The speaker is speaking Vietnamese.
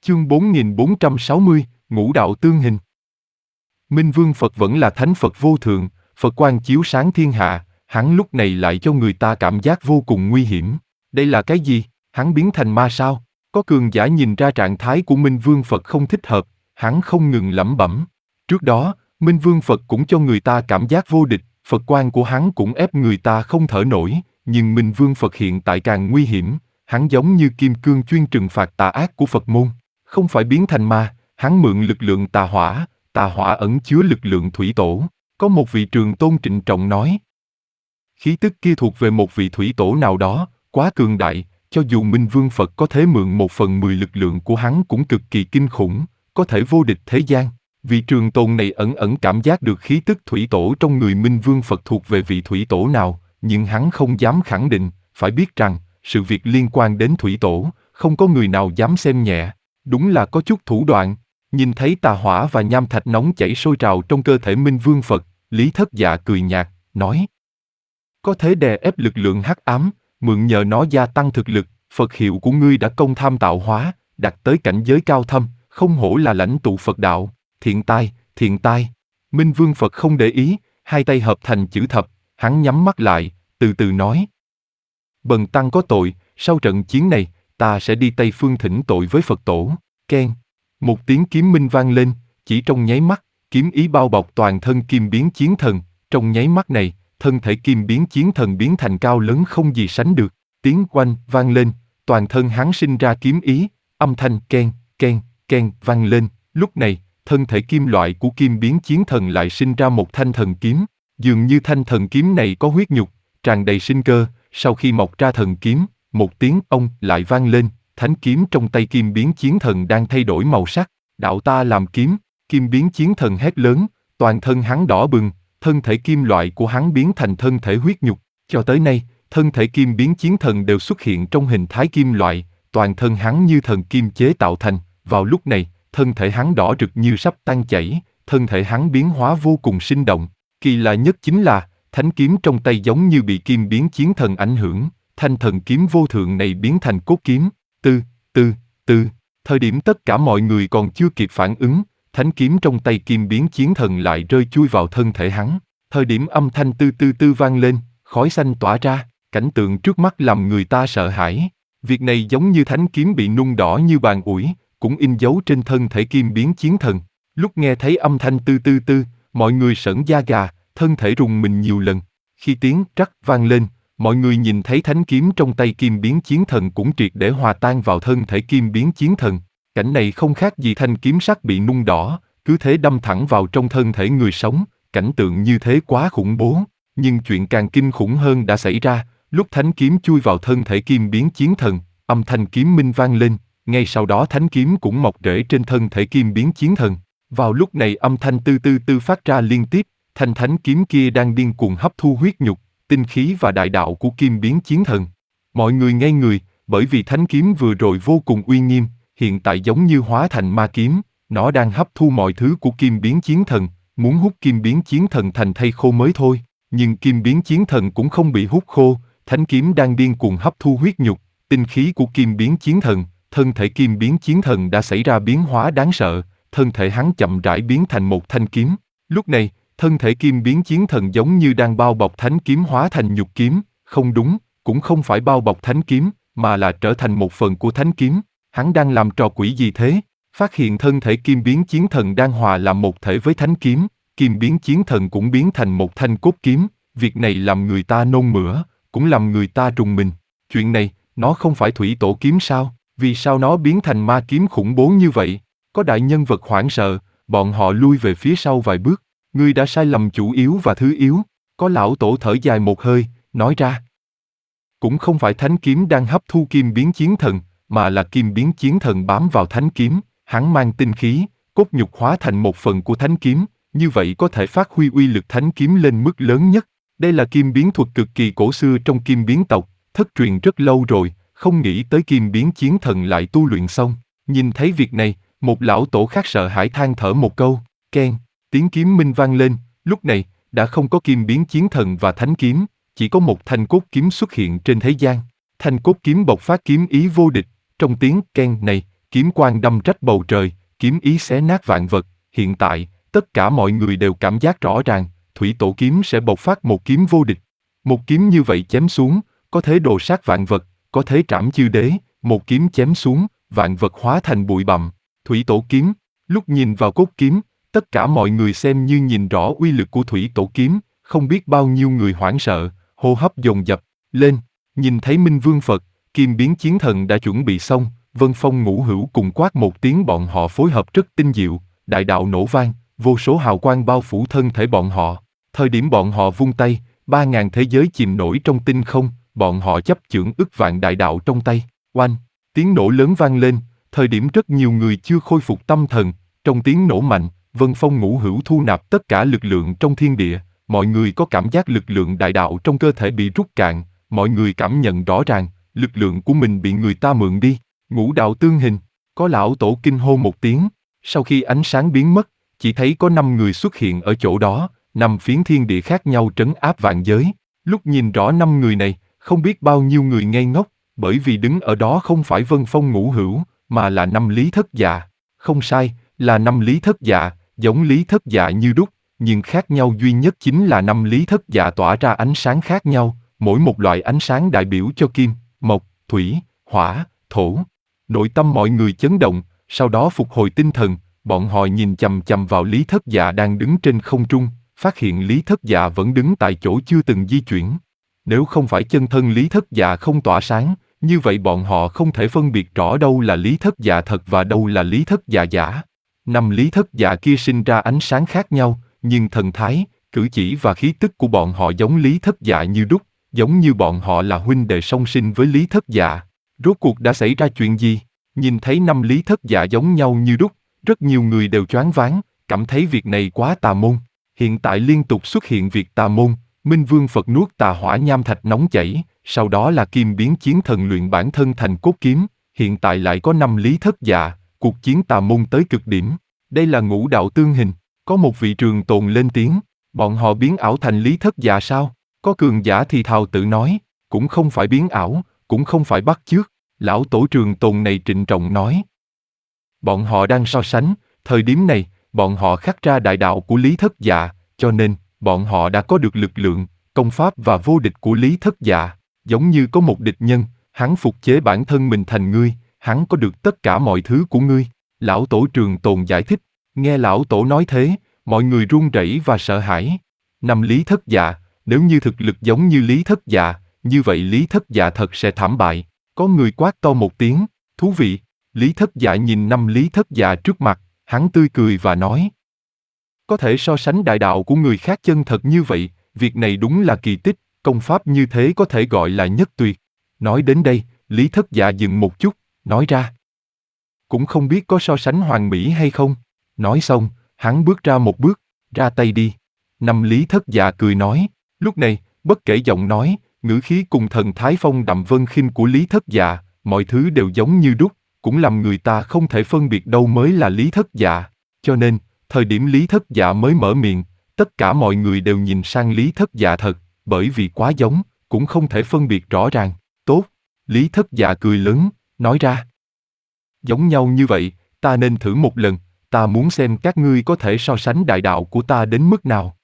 Chương 4460, Ngũ đạo tương hình. Minh Vương Phật vẫn là thánh Phật vô thượng, Phật quang chiếu sáng thiên hạ, hắn lúc này lại cho người ta cảm giác vô cùng nguy hiểm. Đây là cái gì? Hắn biến thành ma sao? Có cường giả nhìn ra trạng thái của Minh Vương Phật không thích hợp, hắn không ngừng lẩm bẩm. Trước đó, Minh Vương Phật cũng cho người ta cảm giác vô địch, Phật quang của hắn cũng ép người ta không thở nổi, nhưng Minh Vương Phật hiện tại càng nguy hiểm, hắn giống như kim cương chuyên trừng phạt tà ác của Phật môn. Không phải biến thành ma, hắn mượn lực lượng tà hỏa ẩn chứa lực lượng thủy tổ. Có một vị trường tôn trịnh trọng nói. Khí tức kia thuộc về một vị thủy tổ nào đó, quá cường đại, cho dù Minh Vương Phật có thể mượn 1/10 lực lượng của hắn cũng cực kỳ kinh khủng, có thể vô địch thế gian. Vị trường tôn này ẩn ẩn cảm giác được khí tức thủy tổ trong người Minh Vương Phật thuộc về vị thủy tổ nào, nhưng hắn không dám khẳng định, phải biết rằng, sự việc liên quan đến thủy tổ, không có người nào dám xem nhẹ. Đúng là có chút thủ đoạn. Nhìn thấy tà hỏa và nham thạch nóng chảy sôi trào trong cơ thể Minh Vương Phật, Lý Thất Dạ cười nhạt, nói. Có thể đè ép lực lượng hắc ám, mượn nhờ nó gia tăng thực lực, Phật hiệu của ngươi đã công tham tạo hóa, đạt tới cảnh giới cao thâm, không hổ là lãnh tụ Phật đạo, thiện tai, thiện tai. Minh Vương Phật không để ý, hai tay hợp thành chữ thập, hắn nhắm mắt lại, từ từ nói. Bần tăng có tội, sau trận chiến này, ta sẽ đi Tây Phương thỉnh tội với Phật tổ. Keng. Một tiếng kiếm minh vang lên, chỉ trong nháy mắt, kiếm ý bao bọc toàn thân Kim Biến Chiến Thần, trong nháy mắt này, thân thể Kim Biến Chiến Thần biến thành cao lớn không gì sánh được, tiếng oanh vang lên, toàn thân hắn sinh ra kiếm ý, âm thanh keng, keng, keng vang lên, lúc này, thân thể kim loại của Kim Biến Chiến Thần lại sinh ra một thanh thần kiếm, dường như thanh thần kiếm này có huyết nhục, tràn đầy sinh cơ, sau khi mọc ra thần kiếm, một tiếng ông lại vang lên. Thánh kiếm trong tay Kim Biến Chiến Thần đang thay đổi màu sắc, đạo ta làm kiếm, Kim Biến Chiến Thần hét lớn, toàn thân hắn đỏ bừng, thân thể kim loại của hắn biến thành thân thể huyết nhục, cho tới nay, thân thể Kim Biến Chiến Thần đều xuất hiện trong hình thái kim loại, toàn thân hắn như thần kim chế tạo thành, vào lúc này, thân thể hắn đỏ rực như sắp tan chảy, thân thể hắn biến hóa vô cùng sinh động, kỳ lạ nhất chính là, thánh kiếm trong tay giống như bị Kim Biến Chiến Thần ảnh hưởng, thanh thần kiếm vô thượng này biến thành cốt kiếm. Thời điểm tất cả mọi người còn chưa kịp phản ứng, thánh kiếm trong tay Kim Biến Chiến Thần lại rơi chui vào thân thể hắn. Thời điểm âm thanh tư vang lên, khói xanh tỏa ra, cảnh tượng trước mắt làm người ta sợ hãi. Việc này giống như thánh kiếm bị nung đỏ như bàn ủi, cũng in dấu trên thân thể Kim Biến Chiến Thần. Lúc nghe thấy âm thanh tư, mọi người sởn da gà, thân thể rùng mình nhiều lần. Khi tiếng trắc vang lên, mọi người nhìn thấy thánh kiếm trong tay Kim Biến Chiến Thần cũng triệt để hòa tan vào thân thể Kim Biến Chiến Thần. Cảnh này không khác gì thanh kiếm sắt bị nung đỏ, cứ thế đâm thẳng vào trong thân thể người sống, cảnh tượng như thế quá khủng bố. Nhưng chuyện càng kinh khủng hơn đã xảy ra, lúc thánh kiếm chui vào thân thể Kim Biến Chiến Thần, âm thanh kiếm minh vang lên, ngay sau đó thánh kiếm cũng mọc rễ trên thân thể Kim Biến Chiến Thần. Vào lúc này âm thanh tư phát ra liên tiếp, thanh thánh kiếm kia đang điên cuồng hấp thu huyết nhục, tinh khí và đại đạo của Kim Biến Chiến Thần. Mọi người ngây người, bởi vì thánh kiếm vừa rồi vô cùng uy nghiêm, hiện tại giống như hóa thành ma kiếm, nó đang hấp thu mọi thứ của Kim Biến Chiến Thần, muốn hút Kim Biến Chiến Thần thành thây khô mới thôi. Nhưng Kim Biến Chiến Thần cũng không bị hút khô, thánh kiếm đang điên cuồng hấp thu huyết nhục, tinh khí của Kim Biến Chiến Thần, thân thể Kim Biến Chiến Thần đã xảy ra biến hóa đáng sợ, thân thể hắn chậm rãi biến thành một thanh kiếm. Lúc này, thân thể Kim Biến Chiến Thần giống như đang bao bọc thánh kiếm hóa thành nhục kiếm, không đúng, cũng không phải bao bọc thánh kiếm, mà là trở thành một phần của thánh kiếm. Hắn đang làm trò quỷ gì thế? Phát hiện thân thể Kim Biến Chiến Thần đang hòa làm một thể với thánh kiếm, Kim Biến Chiến Thần cũng biến thành một thanh cốt kiếm, việc này làm người ta nôn mửa, cũng làm người ta rùng mình. Chuyện này, nó không phải thủy tổ kiếm sao? Vì sao nó biến thành ma kiếm khủng bố như vậy? Có đại nhân vật hoảng sợ, bọn họ lui về phía sau vài bước. Ngươi đã sai lầm chủ yếu và thứ yếu. Có lão tổ thở dài một hơi, nói ra. Cũng không phải thánh kiếm đang hấp thu Kim Biến Chiến Thần, mà là Kim Biến Chiến Thần bám vào thánh kiếm, hắn mang tinh khí, cốt nhục hóa thành một phần của thánh kiếm, như vậy có thể phát huy uy lực thánh kiếm lên mức lớn nhất. Đây là Kim Biến thuật cực kỳ cổ xưa trong Kim Biến tộc, thất truyền rất lâu rồi, không nghĩ tới Kim Biến Chiến Thần lại tu luyện xong. Nhìn thấy việc này, một lão tổ khác sợ hãi than thở một câu, keng. Tiếng kiếm minh vang lên, lúc này, đã không có Kim Biến Chiến Thần và thánh kiếm, chỉ có một thanh cốt kiếm xuất hiện trên thế gian. Thanh cốt kiếm bộc phát kiếm ý vô địch, trong tiếng keng này, kiếm quang đâm rách bầu trời, kiếm ý xé nát vạn vật. Hiện tại, tất cả mọi người đều cảm giác rõ ràng, thủy tổ kiếm sẽ bộc phát một kiếm vô địch. Một kiếm như vậy chém xuống, có thể đồ sát vạn vật, có thể trảm chư đế, một kiếm chém xuống, vạn vật hóa thành bụi bặm. Thủy tổ kiếm, lúc nhìn vào cốt kiếm, tất cả mọi người xem như nhìn rõ uy lực của thủy tổ kiếm, không biết bao nhiêu người hoảng sợ, hô hấp dồn dập lên. Nhìn thấy Minh Vương Phật, Kim Biến Chiến Thần đã chuẩn bị xong, Vân Phong Ngũ Hữu cùng quát một tiếng, bọn họ phối hợp rất tinh diệu, đại đạo nổ vang, vô số hào quang bao phủ thân thể bọn họ. Thời điểm bọn họ vung tay, 3.000 thế giới chìm nổi trong tinh không, bọn họ chấp chưởng ức vạn đại đạo trong tay. Oanh, tiếng nổ lớn vang lên, thời điểm rất nhiều người chưa khôi phục tâm thần, trong tiếng nổ mạnh, Vân Phong Ngũ Hữu thu nạp tất cả lực lượng trong thiên địa, mọi người có cảm giác lực lượng đại đạo trong cơ thể bị rút cạn, mọi người cảm nhận rõ ràng, lực lượng của mình bị người ta mượn đi. Ngũ đạo tương hình, có lão tổ kinh hô một tiếng, sau khi ánh sáng biến mất, chỉ thấy có 5 người xuất hiện ở chỗ đó, 5 phiến thiên địa khác nhau trấn áp vạn giới. Lúc nhìn rõ 5 người này, không biết bao nhiêu người ngây ngốc, bởi vì đứng ở đó không phải Vân Phong Ngũ Hữu, mà là 5 Lý Thất Dạ. Không sai, là 5 Lý Thất Dạ, giống Lý Thất Dạ như đúc, nhưng khác nhau duy nhất chính là 5 Lý Thất Dạ tỏa ra ánh sáng khác nhau, mỗi một loại ánh sáng đại biểu cho kim, mộc, thủy, hỏa, thổ. Nội tâm mọi người chấn động, sau đó phục hồi tinh thần, bọn họ nhìn chằm chằm vào Lý Thất Dạ đang đứng trên không trung, phát hiện Lý Thất Dạ vẫn đứng tại chỗ chưa từng di chuyển. Nếu không phải chân thân Lý Thất Dạ không tỏa sáng, như vậy bọn họ không thể phân biệt rõ đâu là Lý Thất Dạ thật và đâu là Lý Thất Dạ giả. 5 Lý Thất Dạ kia sinh ra ánh sáng khác nhau, nhưng thần thái, cử chỉ và khí tức của bọn họ giống Lý Thất Dạ như đúc, giống như bọn họ là huynh đệ song sinh với Lý Thất Dạ. Rốt cuộc đã xảy ra chuyện gì? Nhìn thấy 5 Lý Thất Dạ giống nhau như đúc, rất nhiều người đều choáng váng, cảm thấy việc này quá tà môn. Hiện tại liên tục xuất hiện việc tà môn, Minh Vương Phật nuốt tà hỏa nham thạch nóng chảy, sau đó là Kim Biến Chiến Thần luyện bản thân thành cốt kiếm, hiện tại lại có 5 Lý Thất Dạ, cuộc chiến tà môn tới cực điểm. Đây là ngũ đạo tương hình, có một vị trường tồn lên tiếng, bọn họ biến ảo thành Lý Thất Dạ sao? Có cường giả thì thào tự nói, cũng không phải biến ảo, cũng không phải bắt chước. Lão tổ trường tồn này trịnh trọng nói. Bọn họ đang so sánh, thời điểm này, bọn họ khắc ra đại đạo của Lý Thất Dạ, cho nên, bọn họ đã có được lực lượng, công pháp và vô địch của Lý Thất Dạ. Giống như có một địch nhân, hắn phục chế bản thân mình thành ngươi, hắn có được tất cả mọi thứ của ngươi. Lão tổ trường tồn giải thích, nghe lão tổ nói thế, mọi người run rẩy và sợ hãi. 5 Lý Thất Dạ, nếu như thực lực giống như Lý Thất Dạ, như vậy Lý Thất Dạ thật sẽ thảm bại. Có người quát to một tiếng, thú vị. Lý Thất Dạ nhìn 5 Lý Thất Dạ trước mặt, hắn tươi cười và nói. Có thể so sánh đại đạo của người khác chân thật như vậy, việc này đúng là kỳ tích, công pháp như thế có thể gọi là nhất tuyệt. Nói đến đây, Lý Thất Dạ dừng một chút, nói ra. Cũng không biết có so sánh hoàn mỹ hay không. Nói xong, hắn bước ra một bước, ra tay đi. 5 Lý Thất Dạ cười nói, lúc này, bất kể giọng nói, ngữ khí cùng thần thái phong đậm vân khinh của Lý Thất Dạ, mọi thứ đều giống như đúc, cũng làm người ta không thể phân biệt đâu mới là Lý Thất Dạ. Cho nên, thời điểm Lý Thất Dạ mới mở miệng, tất cả mọi người đều nhìn sang Lý Thất Dạ thật, bởi vì quá giống, cũng không thể phân biệt rõ ràng. Tốt, Lý Thất Dạ cười lớn, nói ra. Giống nhau như vậy, ta nên thử một lần, ta muốn xem các ngươi có thể so sánh đại đạo của ta đến mức nào.